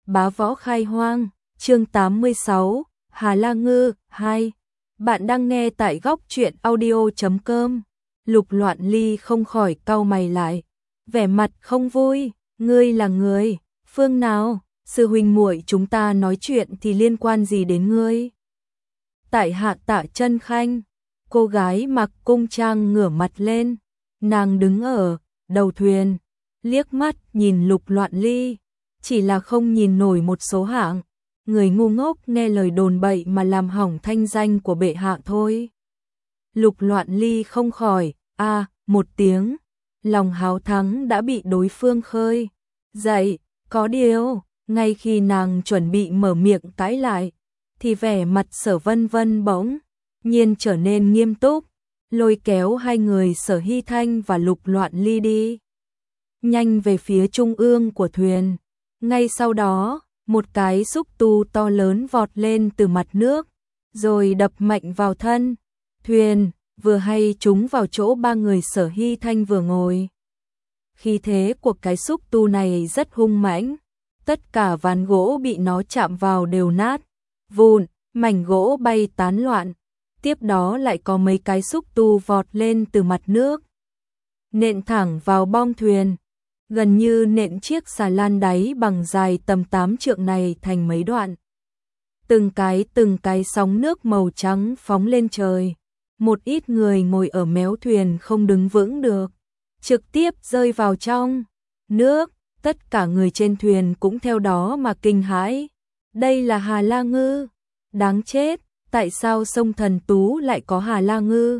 Bá Võ Khai Hoang, chương 86, Hà La Ngư 2. Bạn đang nghe tại góc truyện audio.com. Lục Loạn Ly không khỏi cau mày lại, vẻ mặt không vui. Ngươi là người phương nào? Sư huynh muội chúng ta nói chuyện thì liên quan gì đến ngươi? Tại hạ Tạ Chân Khanh. Cô gái mặc cung trang ngửa mặt lên, nàng đứng ở đầu thuyền, liếc mắt nhìn Lục Loạn Ly, chỉ là không nhìn nổi một số hạng người ngu ngốc nghe lời đồn bậy mà làm hỏng thanh danh của bệ hạ thôi. Lục Loạn Ly không khỏi một tiếng, lòng háo thắng đã bị đối phương khơi dậy. Có điều, ngay khi nàng chuẩn bị mở miệng cãi lại, thì vẻ mặt Sở Vân Vân bỗng nhiên trở nên nghiêm túc, lôi kéo hai người Sở Hy Thanh và Lục Loạn Ly đi nhanh về phía trung ương của thuyền. Ngay sau đó, một cái xúc tu to lớn vọt lên từ mặt nước, rồi đập mạnh vào thân thuyền, vừa hay trúng vào chỗ ba người Sở Hy Thanh vừa ngồi. Khí thế của cái xúc tu này rất hung mãnh, tất cả ván gỗ bị nó chạm vào đều nát vụn, mảnh gỗ bay tán loạn. Tiếp đó lại có mấy cái xúc tu vọt lên từ mặt nước, nện thẳng vào bong thuyền, gần như nện chiếc xà lan đáy bằng dài tầm 8 trượng này thành mấy đoạn. Từng cái sóng nước màu trắng phóng lên trời. Một ít người ngồi ở méo thuyền không đứng vững được, trực tiếp rơi vào trong nước. Tất cả người trên thuyền cũng theo đó mà kinh hãi. Đây là Hà La Ngư. Đáng chết, tại sao sông Thần Tú lại có Hà La Ngư?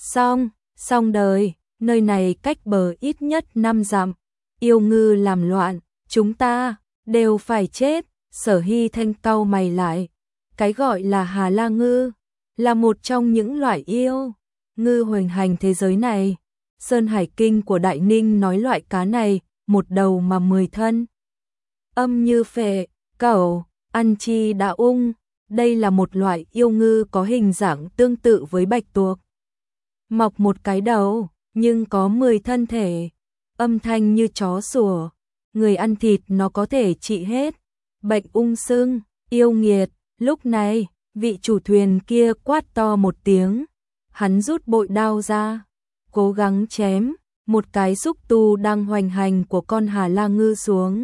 Xong đời, nơi này cách bờ ít nhất 5 dặm. Yêu ngư làm loạn, chúng ta đều phải chết. Sở Hy Thanh cau mày lại. Cái gọi là Hà La Ngư là một trong những loại yêu ngư hoành hành thế giới này. Sơn Hải Kinh của Đại Ninh nói loại cá này một đầu mà 10 thân, âm như phệ, cẩu, ăn chi đã ung. Đây là một loại yêu ngư có hình dạng tương tự với bạch tuộc, mọc một cái đầu nhưng có 10 thân thể, âm thanh như chó sủa. Người ăn thịt nó có thể trị hết bệnh ung sưng. Yêu nghiệt. Lúc này, vị chủ thuyền kia quát to một tiếng, hắn rút bội đao ra, cố gắng chém một cái xúc tu đang hoành hành của con Hà La Ngư xuống.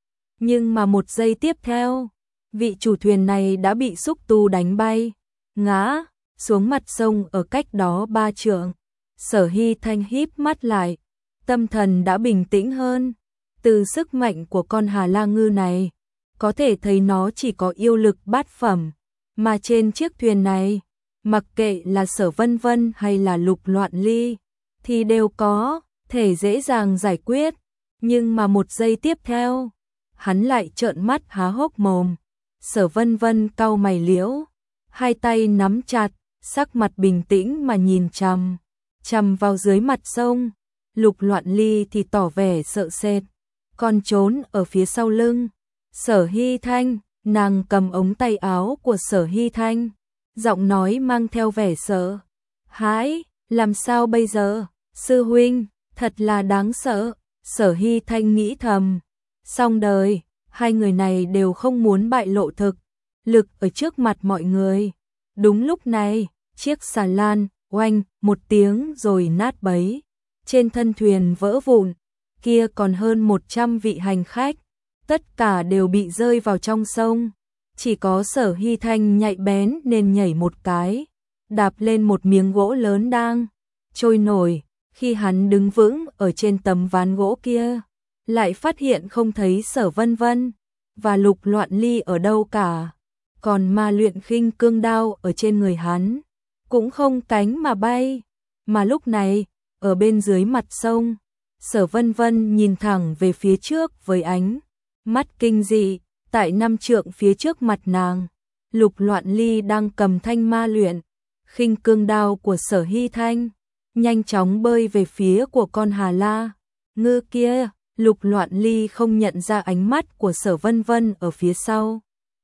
Nhưng mà một giây tiếp theo, vị chủ thuyền này đã bị xúc tu đánh bay, ngã xuống mặt sông ở cách đó 3 trượng. Sở Hy Thanh híp mắt lại, tâm thần đã bình tĩnh hơn. Từ sức mạnh của con Hà La Ngư này, có thể thấy nó chỉ có yêu lực bát phẩm, mà trên chiếc thuyền này, mặc kệ là Sở Vân Vân hay là Lục Loạn Ly, thì đều có thể dễ dàng giải quyết. Nhưng mà một giây tiếp theo, hắn lại trợn mắt há hốc mồm. Sở Vân Vân cau mày liễu, hai tay nắm chặt, sắc mặt bình tĩnh mà nhìn chằm vào dưới mặt sông. Lục Loạn Ly thì tỏ vẻ sợ sệt, còn trốn ở phía sau lưng Sở Hy Thanh. Nàng cầm ống tay áo của Sở Hy Thanh, giọng nói mang theo vẻ sợ hãi. Làm sao bây giờ? Sư huynh, thật là đáng sợ. Sở Hy Thanh nghĩ thầm. Xong đời, hai người này đều không muốn bại lộ thực lực ở trước mặt mọi người. Đúng lúc này, chiếc xà lan oanh một tiếng rồi nát bấy, trên thân thuyền vỡ vụn. Kia còn hơn 100 vị hành khách, tất cả đều bị rơi vào trong sông. Chỉ có Sở Hy Thanh nhạy bén nên nhảy một cái, đạp lên một miếng gỗ lớn đang trôi nổi. Khi hắn đứng vững ở trên tấm ván gỗ kia, lại phát hiện không thấy Sở Vân Vân và Lục Loạn Ly ở đâu cả. Còn ma luyện khinh cương đao ở trên người hắn cũng không cánh mà bay. Mà lúc này, ở bên dưới mặt sông, Sở Vân Vân nhìn thẳng về phía trước với ánh mắt kinh dị. Tại 5 trượng phía trước mặt nàng, Lục Loạn Ly đang cầm thanh ma luyện khinh cương đao của Sở Hy Thanh, nhanh chóng bơi về phía của con Hà La Ngư kia. Lục Loạn Ly không nhận ra ánh mắt của Sở Vân Vân ở phía sau.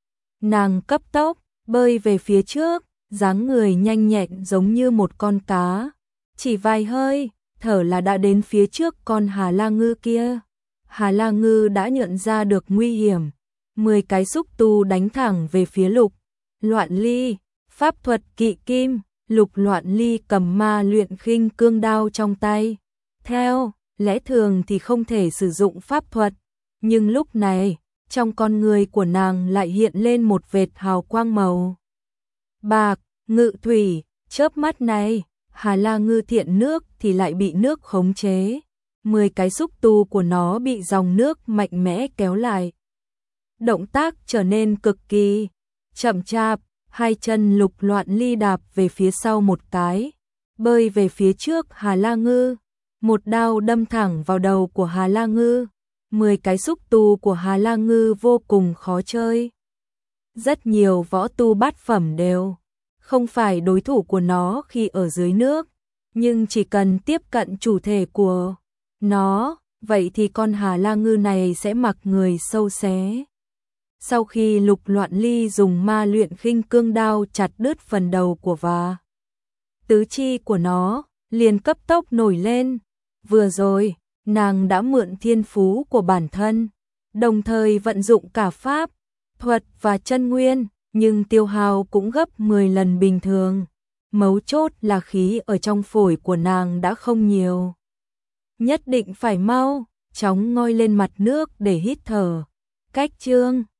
Nàng cấp tốc bơi về phía trước, dáng người nhanh nhẹn giống như một con cá, chỉ vài hơi thở là đã đến phía trước con Hà La Ngư kia. Hà La Ngư đã nhận ra được nguy hiểm, 10 cái xúc tu đánh thẳng về phía Lục Loạn Ly. Pháp thuật kỵ kim, Lục Loạn Ly cầm ma luyện khinh cương đao trong tay. Theo lẽ thường thì không thể sử dụng pháp thuật, nhưng lúc này, trong con người của nàng lại hiện lên một vệt hào quang màu bạc, ngự thủy. Chớp mắt này, Hà La Ngư thiện nước thì lại bị nước khống chế. 10 cái xúc tu của nó bị dòng nước mạnh mẽ kéo lại. Động tác trở nên cực kỳ chậm chạp, hai chân Lục Loạn Ly đạp về phía sau một cái, bơi về phía trước Hà La Ngư, một đao đâm thẳng vào đầu của Hà La Ngư. 10 cái xúc tu của Hà La Ngư vô cùng khó chơi. Rất nhiều võ tu bát phẩm đều không phải đối thủ của nó khi ở dưới nước, nhưng chỉ cần tiếp cận chủ thể của nó, vậy thì con Hà La Ngư này sẽ mặc người sâu xé. Sau khi Lục Loạn Ly dùng ma luyện khinh cương đao chặt đứt phần đầu của và tứ chi của nó, liền cấp tốc nổi lên. Vừa rồi, nàng đã mượn thiên phú của bản thân, đồng thời vận dụng cả pháp, thuật và chân nguyên, nhưng tiêu hao cũng gấp 10 lần bình thường. Mấu chốt là khí ở trong phổi của nàng đã không nhiều. Nhất định phải mau chóng ngoi lên mặt nước để hít thở. Cách chương